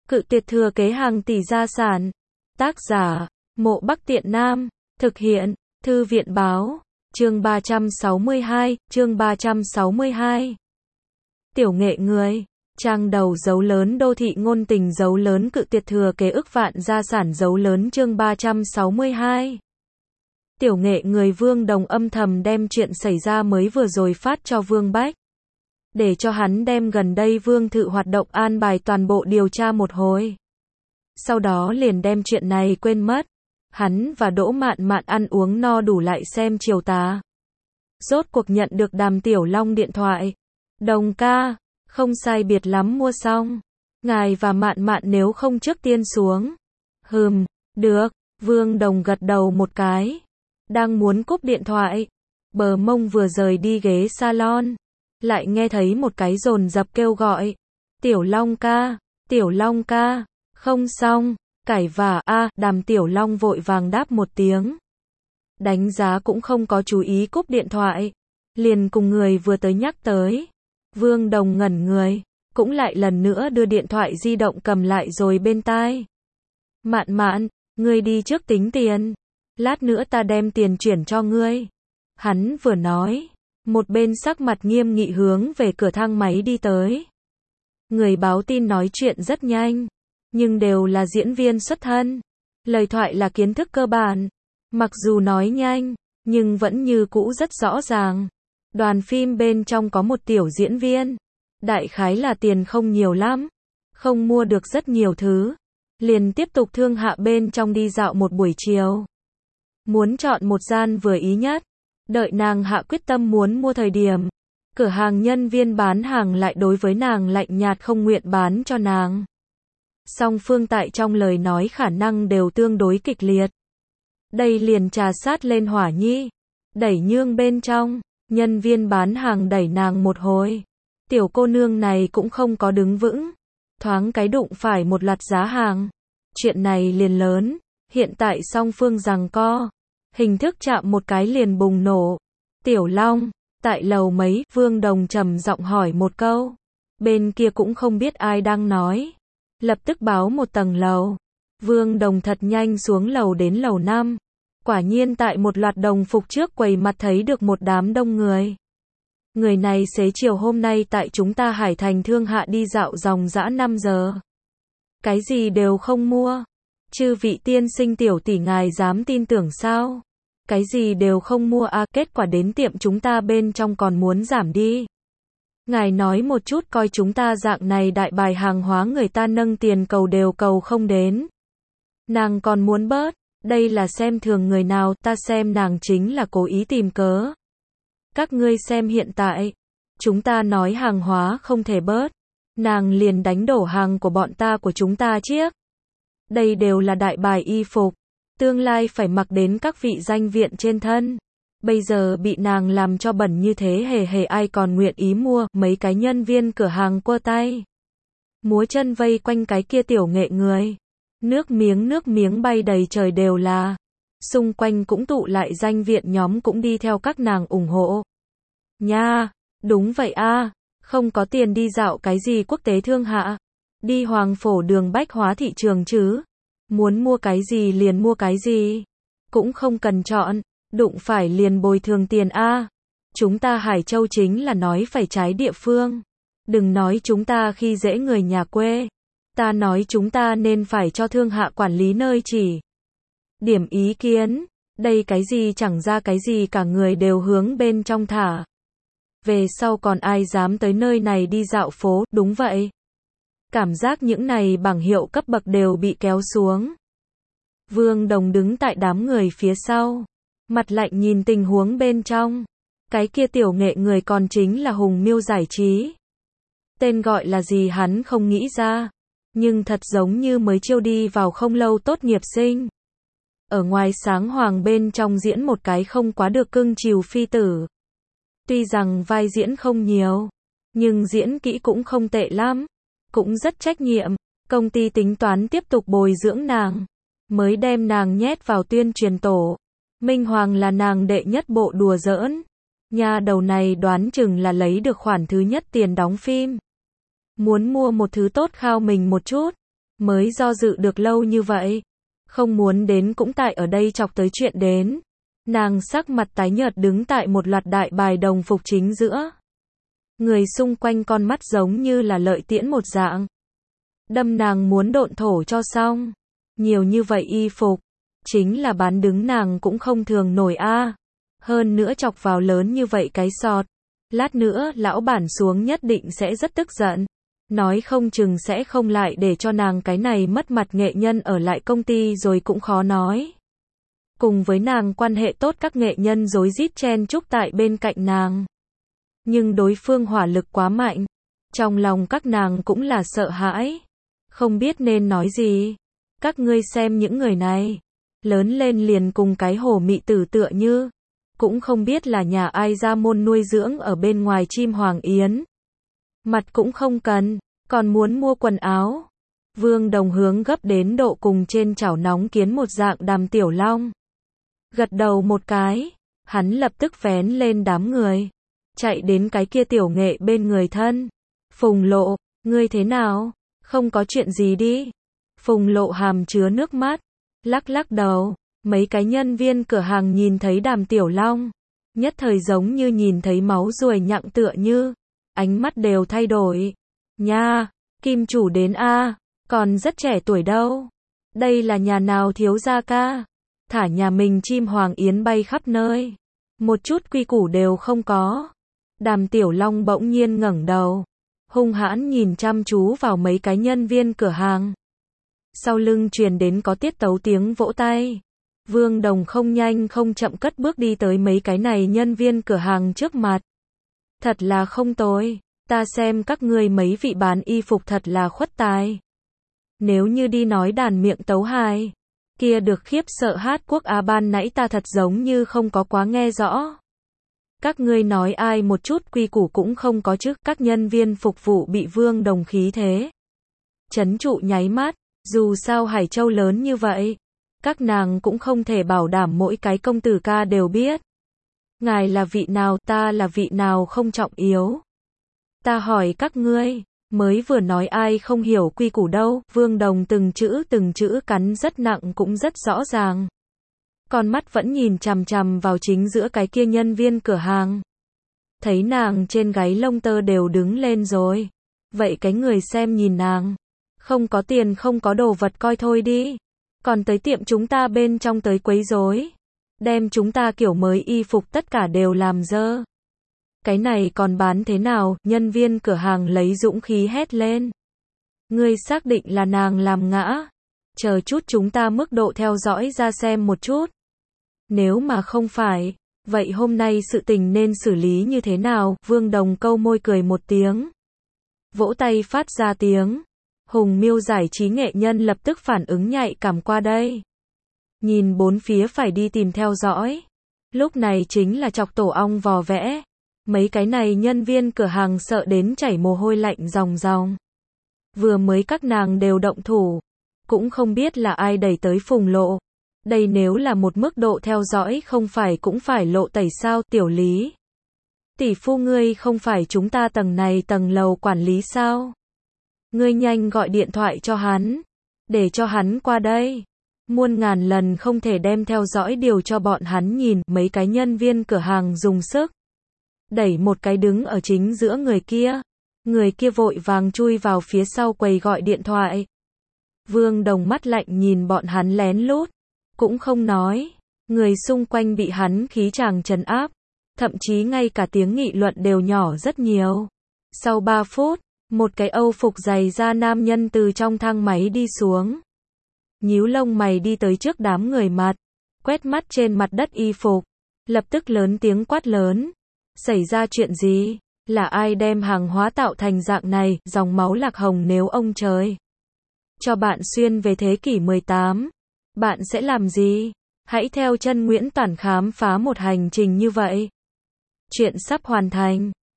Cự tuyệt thừa kế hàng tỷ gia sản. Tác giả, Mộ Bắc Tiện Nam. Thực hiện, Thư viện báo. Chương 362, chương 362. Tiểu nghệ người. Trang đầu dấu lớn đô thị ngôn tình dấu lớn cự tuyệt thừa kế ức vạn gia sản dấu lớn chương 362. Tiểu nghệ người Vương Đồng âm thầm đem chuyện xảy ra mới vừa rồi phát cho Vương Bách. Để cho hắn đem gần đây Vương Thự hoạt động an bài toàn bộ điều tra một hồi. Sau đó liền đem chuyện này quên mất. Hắn và Đỗ Mạn Mạn ăn uống no đủ lại xem chiều tà. Rốt cuộc nhận được Đàm Tiểu Long điện thoại. Đồng ca, không sai biệt lắm mua xong. Ngài và Mạn Mạn nếu không trước tiên xuống. Được, Vương Đồng gật đầu một cái. Đang muốn cúp điện thoại. Bờ mông vừa rời đi ghế salon. Lại nghe thấy một cái dồn dập kêu gọi. Tiểu Long ca, không xong, cải vả Đàm Tiểu Long vội vàng đáp một tiếng. Đánh giá cũng không có chú ý cúp điện thoại. Liền cùng người vừa tới nhắc tới. Vương Đồng ngẩn người, cũng lại lần nữa đưa điện thoại di động cầm lại rồi bên tai. Mạn Mạn, ngươi đi trước tính tiền. Lát nữa ta đem tiền chuyển cho ngươi. Hắn vừa nói, một bên sắc mặt nghiêm nghị hướng về cửa thang máy đi tới. Người báo tin nói chuyện rất nhanh, nhưng đều là diễn viên xuất thân. Lời thoại là kiến thức cơ bản. Mặc dù nói nhanh, nhưng vẫn như cũ rất rõ ràng. Đoàn phim bên trong có một tiểu diễn viên. Đại khái là tiền không nhiều lắm. Không mua được rất nhiều thứ. Liền tiếp tục thương hạ bên trong đi dạo một buổi chiều. Muốn chọn một gian vừa ý nhất. Đợi nàng hạ quyết tâm muốn mua thời điểm. Cửa hàng nhân viên bán hàng lại đối với nàng lạnh nhạt không nguyện bán cho nàng. Song phương tại trong lời nói khả năng đều tương đối kịch liệt. Đây liền trà sát lên hỏa nhi. Đẩy nhương bên trong. Nhân viên bán hàng đẩy nàng một hồi. Tiểu cô nương này cũng không có đứng vững. Thoáng cái đụng phải một loạt giá hàng. Chuyện này liền lớn. Hiện tại song phương giằng co. Hình thức chạm một cái liền bùng nổ. Tiểu Long, tại lầu mấy? Vương Đồng trầm giọng hỏi một câu. Bên kia cũng không biết ai đang nói. Lập tức báo một tầng lầu. Vương Đồng thật nhanh xuống lầu đến lầu 5. Quả nhiên tại một loạt đồng phục trước quầy mặt thấy được một đám đông người. Người này xế chiều hôm nay tại chúng ta Hải Thành Thương Hạ đi dạo dòng dã 5 giờ. Cái gì đều không mua. Chư vị tiên sinh tiểu tỷ ngài dám tin tưởng sao? Cái gì đều không mua kết quả đến tiệm chúng ta bên trong còn muốn giảm đi. Ngài nói một chút coi chúng ta dạng này đại bài hàng hóa người ta nâng tiền cầu đều cầu không đến. Nàng còn muốn bớt, đây là xem thường người nào, ta xem nàng chính là cố ý tìm cớ. Các ngươi xem hiện tại, chúng ta nói hàng hóa không thể bớt, nàng liền đánh đổ hàng của bọn ta của chúng ta chiếc. Đây đều là đại bài y phục, tương lai phải mặc đến các vị danh viện trên thân. Bây giờ bị nàng làm cho bẩn như thế hề ai còn nguyện ý mua. Mấy cái nhân viên cửa hàng quơ tay múa chân vây quanh cái kia tiểu nghệ người. Nước miếng bay đầy trời đều là. Xung quanh cũng tụ lại danh viện nhóm cũng đi theo các nàng ủng hộ. Nha, đúng vậy không có tiền đi dạo cái gì quốc tế thương hạ. Đi Hoàng Phổ đường bách hóa thị trường chứ. Muốn mua cái gì liền mua cái gì. Cũng không cần chọn. Đụng phải liền bồi thường tiền Chúng ta Hải Châu chính là nói phải trái địa phương. Đừng nói chúng ta khi dễ người nhà quê. Ta nói chúng ta nên phải cho thương hạ quản lý nơi chỉ. Điểm ý kiến. Đây cái gì chẳng ra cái gì cả người đều hướng bên trong thả. Về sau còn ai dám tới nơi này đi dạo phố, đúng vậy. Cảm giác những này bảng hiệu cấp bậc đều bị kéo xuống. Vương Đồng đứng tại đám người phía sau. Mặt lạnh nhìn tình huống bên trong. Cái kia tiểu nghệ người còn chính là Hùng Miêu Giải Trí. Tên gọi là gì hắn không nghĩ ra. Nhưng thật giống như mới chiêu đi vào không lâu tốt nghiệp sinh. Ở ngoài sáng hoàng bên trong diễn một cái không quá được cưng chiều phi tử. Tuy rằng vai diễn không nhiều. Nhưng diễn kỹ cũng không tệ lắm. Cũng rất trách nhiệm. Công ty tính toán tiếp tục bồi dưỡng nàng. Mới đem nàng nhét vào tuyên truyền tổ. Minh Hoàng là nàng đệ nhất bộ đùa giỡn. Nha đầu này đoán chừng là lấy được khoản thứ nhất tiền đóng phim. Muốn mua một thứ tốt khao mình một chút. mới do dự được lâu như vậy. Không muốn đến cũng tại ở đây chọc tới chuyện đến. Nàng sắc mặt tái nhợt đứng tại một loạt đại bài đồng phục chính giữa. Người xung quanh con mắt giống như là lợi tiễn một dạng. Đâm nàng muốn độn thổ cho xong. Nhiều như vậy y phục. Chính là bán đứng nàng cũng không thường nổi a. Hơn nữa chọc vào lớn như vậy cái sọt. Lát nữa lão bản xuống nhất định sẽ rất tức giận. Nói không chừng sẽ không lại để cho nàng cái này mất mặt nghệ nhân ở lại công ty rồi cũng khó nói. Cùng với nàng quan hệ tốt các nghệ nhân rối rít chen chúc tại bên cạnh nàng. Nhưng đối phương hỏa lực quá mạnh. Trong lòng các nàng cũng là sợ hãi. Không biết nên nói gì. Các ngươi xem những người này. Lớn lên liền cùng cái hổ mị tử tựa như. Cũng không biết là nhà ai ra môn nuôi dưỡng ở bên ngoài chim hoàng yến. Mặt cũng không cần, còn muốn mua quần áo. Vương Đồng hướng gấp đến độ cùng trên chảo nóng kiến một dạng Đàm Tiểu Long. Gật đầu một cái, hắn lập tức vén lên đám người. Chạy đến cái kia tiểu nghệ bên người thân. Phùng Lộ, ngươi thế nào? Không có chuyện gì đi. Phùng Lộ hàm chứa nước mắt. Lắc lắc đầu. Mấy cái nhân viên cửa hàng nhìn thấy Đàm Tiểu Long. Nhất thời giống như nhìn thấy máu ruồi nhặng tựa như. Ánh mắt đều thay đổi. Nha, kim chủ đến a, còn rất trẻ tuổi đâu. Đây là nhà nào thiếu gia ca. Thả nhà mình chim hoàng yến bay khắp nơi. Một chút quy củ đều không có. Đàm Tiểu Long bỗng nhiên ngẩng đầu. Hung hãn nhìn chăm chú vào mấy cái nhân viên cửa hàng. Sau lưng truyền đến có tiết tấu tiếng vỗ tay. Vương Đồng không nhanh không chậm cất bước đi tới mấy cái này nhân viên cửa hàng trước mặt. Thật là không tồi, ta xem các ngươi mấy vị bán y phục thật là khuất tài. Nếu như đi nói đàn miệng tấu hài, kia được khiếp sợ hát quốc á ban nãy ta thật giống như không có quá nghe rõ. Các ngươi nói ai một chút quy củ cũng không có chứ, các nhân viên phục vụ bị Vương Đồng khí thế trấn trụ nháy mắt, dù sao Hải Châu lớn như vậy. Các nàng cũng không thể bảo đảm mỗi cái công tử ca đều biết. Ngài là vị nào, ta là vị nào không trọng yếu. Ta hỏi các ngươi, mới vừa nói ai không hiểu quy củ đâu, Vương Đồng từng chữ cắn rất nặng cũng rất rõ ràng. Con mắt vẫn nhìn chằm chằm vào chính giữa cái kia nhân viên cửa hàng. Thấy nàng trên gáy lông tơ đều đứng lên rồi. Vậy cái người xem nhìn nàng. Không có tiền không có đồ vật coi thôi đi. Còn tới tiệm chúng ta bên trong tới quấy rối. Đem chúng ta kiểu mới y phục tất cả đều làm dơ. Cái này còn bán thế nào? Nhân viên cửa hàng lấy dũng khí hét lên. Ngươi xác định là nàng làm ngã. Chờ chút chúng ta mức độ theo dõi ra xem một chút. Nếu mà không phải, vậy hôm nay sự tình nên xử lý như thế nào? Vương Đồng câu môi cười một tiếng. Vỗ tay phát ra tiếng. Hùng Miêu giải trí nghệ nhân lập tức phản ứng nhạy cảm qua đây. Nhìn bốn phía phải đi tìm theo dõi. Lúc này chính là chọc tổ ong vò vẽ. Mấy cái này nhân viên cửa hàng sợ đến chảy mồ hôi lạnh ròng ròng. Vừa mới các nàng đều động thủ. Cũng không biết là ai đẩy tới Phùng Lộ. Đây nếu là một mức độ theo dõi không phải cũng phải lộ tẩy sao? Tiểu Lý. Tỷ phu ngươi không phải chúng ta tầng này tầng lầu quản lý sao? Ngươi nhanh gọi điện thoại cho hắn. Để cho hắn qua đây. Muôn ngàn lần không thể đem theo dõi điều cho bọn hắn nhìn. Mấy cái nhân viên cửa hàng dùng sức. Đẩy một cái đứng ở chính giữa người kia. Người kia vội vàng chui vào phía sau quầy gọi điện thoại. Vương Đồng mắt lạnh nhìn bọn hắn lén lút. Cũng không nói. Người xung quanh bị hắn khí tràng trấn áp. Thậm chí ngay cả tiếng nghị luận đều nhỏ rất nhiều. Sau 3 phút, một cái Âu phục dày da nam nhân từ trong thang máy đi xuống. Nhíu lông mày đi tới trước đám người mặt. Quét mắt trên mặt đất y phục. Lập tức lớn tiếng quát lớn. Xảy ra chuyện gì? Là ai đem hàng hóa tạo thành dạng này? Dòng máu lạc hồng nếu ông trời cho bạn xuyên về thế kỷ 18. Bạn sẽ làm gì? Hãy theo chân Nguyễn Toản khám phá một hành trình như vậy. Chuyện sắp hoàn thành.